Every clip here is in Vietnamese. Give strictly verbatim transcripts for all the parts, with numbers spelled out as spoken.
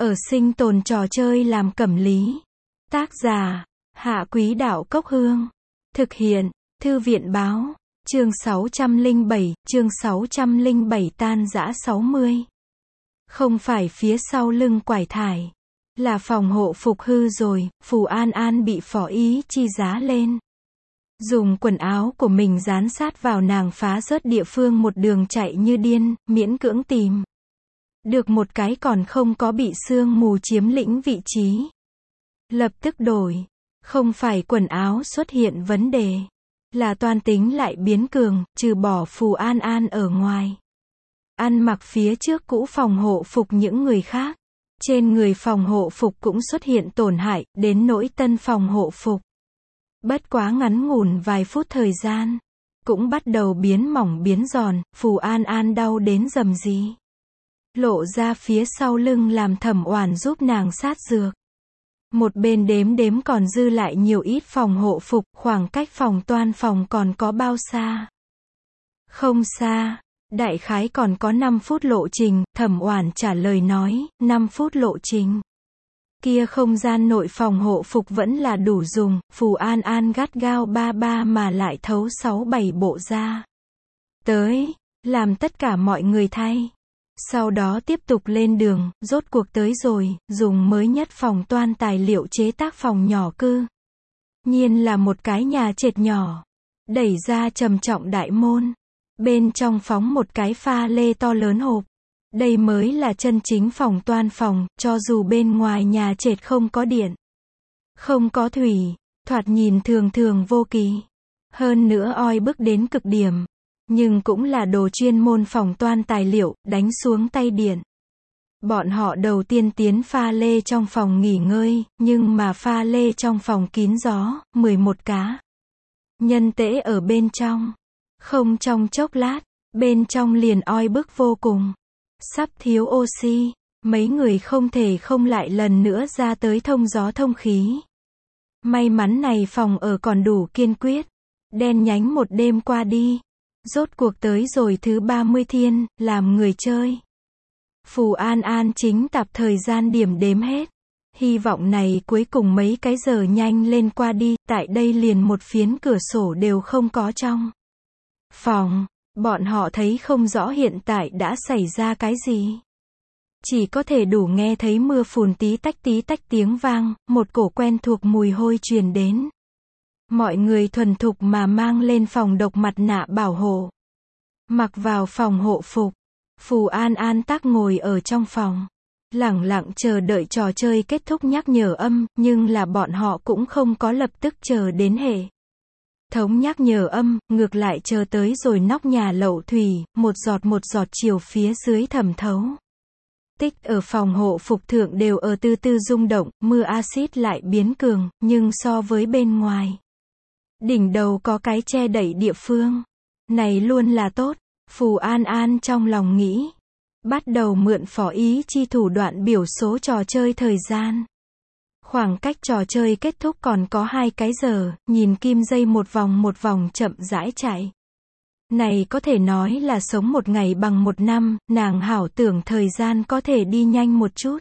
Ở sinh tồn trò chơi làm cẩm lý. Tác giả, Hạ Quý Đạo Cốc Hương. Thực hiện, Thư viện Báo. Chương sáu trăm lẻ bảy, chương sáu trăm lẻ bảy tan rã sáu mươi. Không phải phía sau lưng quải thải. Là phòng hộ phục hư rồi, Phù An An bị Phó Ý Chi giá lên. Dùng quần áo của mình dán sát vào nàng phá rớt địa phương một đường chạy như điên, miễn cưỡng tìm. Được một cái còn không có bị sương mù chiếm lĩnh vị trí. Lập tức đổi. Không phải quần áo xuất hiện vấn đề. Là toan tính lại biến cường, trừ bỏ Phù An An ở ngoài. Ăn mặc phía trước cũ phòng hộ phục những người khác. Trên người phòng hộ phục cũng xuất hiện tổn hại, đến nỗi tân phòng hộ phục. Bất quá ngắn ngủn vài phút thời gian. Cũng bắt đầu biến mỏng biến giòn, Phù An An đau đến rầm rì. Lộ ra phía sau lưng làm Thẩm Oản giúp nàng sát dược. Một bên đếm đếm còn dư lại nhiều ít phòng hộ phục, khoảng cách phòng toan phòng còn có bao xa? Không xa, đại khái còn có năm phút lộ trình, Thẩm Oản trả lời nói, năm phút lộ trình. Kia không gian nội phòng hộ phục vẫn là đủ dùng, Phù An An gắt gao ba ba mà lại thấu sáu bảy bộ ra. Tới, làm tất cả mọi người thay. Sau đó tiếp tục lên đường, rốt cuộc tới rồi, dùng mới nhất phòng toan tài liệu chế tác phòng nhỏ cư. Nhiên là một cái nhà trệt nhỏ. Đẩy ra trầm trọng đại môn. Bên trong phóng một cái pha lê to lớn hộp. Đây mới là chân chính phòng toan phòng, cho dù bên ngoài nhà trệt không có điện. Không có thủy, thoạt nhìn thường thường vô kỳ. Hơn nữa oi bức đến cực điểm. Nhưng cũng là đồ chuyên môn phòng toan tài liệu, đánh xuống tay điện. Bọn họ đầu tiên tiến pha lê trong phòng nghỉ ngơi, nhưng mà pha lê trong phòng kín gió, mười một cá. Nhân tễ ở bên trong. Không trong chốc lát, bên trong liền oi bức vô cùng. Sắp thiếu oxy, mấy người không thể không lại lần nữa ra tới thông gió thông khí. May mắn này phòng ở còn đủ kiên quyết. Đen nhánh một đêm qua đi. Rốt cuộc tới rồi thứ ba mươi thiên, làm người chơi. Phù An An chính tập thời gian điểm đếm hết. Hy vọng này cuối cùng mấy cái giờ nhanh lên qua đi, tại đây liền một phiến cửa sổ đều không có trong phòng. Bọn họ thấy không rõ hiện tại đã xảy ra cái gì. Chỉ có thể đủ nghe thấy mưa phùn tí tách tí tách tiếng vang, một cổ quen thuộc mùi hôi truyền đến. Mọi người thuần thục mà mang lên phòng độc mặt nạ bảo hộ. Mặc vào phòng hộ phục. Phù An An tắc ngồi ở trong phòng. Lẳng lặng chờ đợi trò chơi kết thúc nhắc nhở âm, nhưng là bọn họ cũng không có lập tức chờ đến hệ thống nhắc nhở âm, ngược lại chờ tới rồi nóc nhà lậu thủy, một giọt một giọt chiều phía dưới thẩm thấu. Tích ở phòng hộ phục thượng đều ở từ từ rung động, mưa axit lại biến cường, nhưng so với bên ngoài. Đỉnh đầu có cái che đậy địa phương. Này luôn là tốt. Phù An An trong lòng nghĩ. Bắt đầu mượn Phó Ý Chi thủ đoạn biểu số trò chơi thời gian. Khoảng cách trò chơi kết thúc còn có hai cái giờ, nhìn kim dây một vòng một vòng chậm rãi chạy. Này có thể nói là sống một ngày bằng một năm, nàng hảo tưởng thời gian có thể đi nhanh một chút.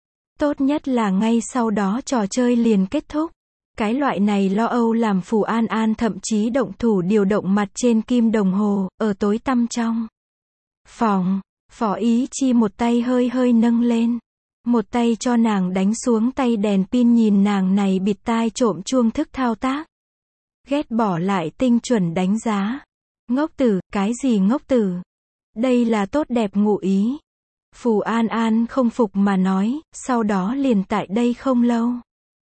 Tốt nhất là ngay sau đó trò chơi liền kết thúc. Cái loại này lo âu làm Phù An An thậm chí động thủ điều động mặt trên kim đồng hồ, ở tối tăm trong phòng. Phó Ý Chi một tay hơi hơi nâng lên. Một tay cho nàng đánh xuống tay đèn pin nhìn nàng này bịt tai trộm chuông thức thao tác. Ghét bỏ lại tinh chuẩn đánh giá. Ngốc tử, cái gì ngốc tử? Đây là tốt đẹp ngụ ý. Phù An An không phục mà nói, sau đó liền tại đây không lâu.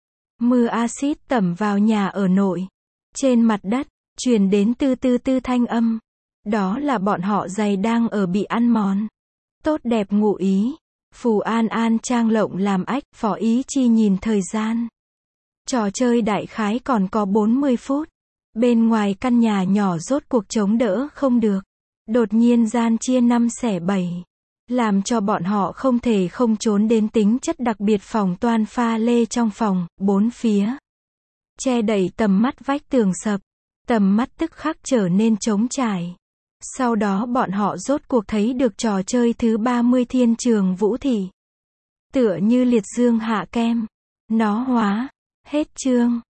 Mưa axit tẩm vào nhà ở nội. Trên mặt đất, truyền đến tư tư tư thanh âm. Đó là bọn họ giày đang ở bị ăn mòn. Tốt đẹp ngụ ý. Phù An An trang lộng làm ách, Phó Ý Chi nhìn thời gian. Trò chơi đại khái còn có bốn mươi phút. Bên ngoài căn nhà nhỏ rốt cuộc chống đỡ không được. Đột nhiên gian chia năm xẻ bảy. Làm cho bọn họ không thể không trốn đến tính chất đặc biệt phòng toan pha lê trong phòng, bốn phía. Che đậy tầm mắt vách tường sập. Tầm mắt tức khắc trở nên trống trải. Sau đó bọn họ rốt cuộc thấy được trò chơi thứ ba mươi thiên trường vũ thị. tựa như liệt dương hạ kem. Nó hóa. Hết chương.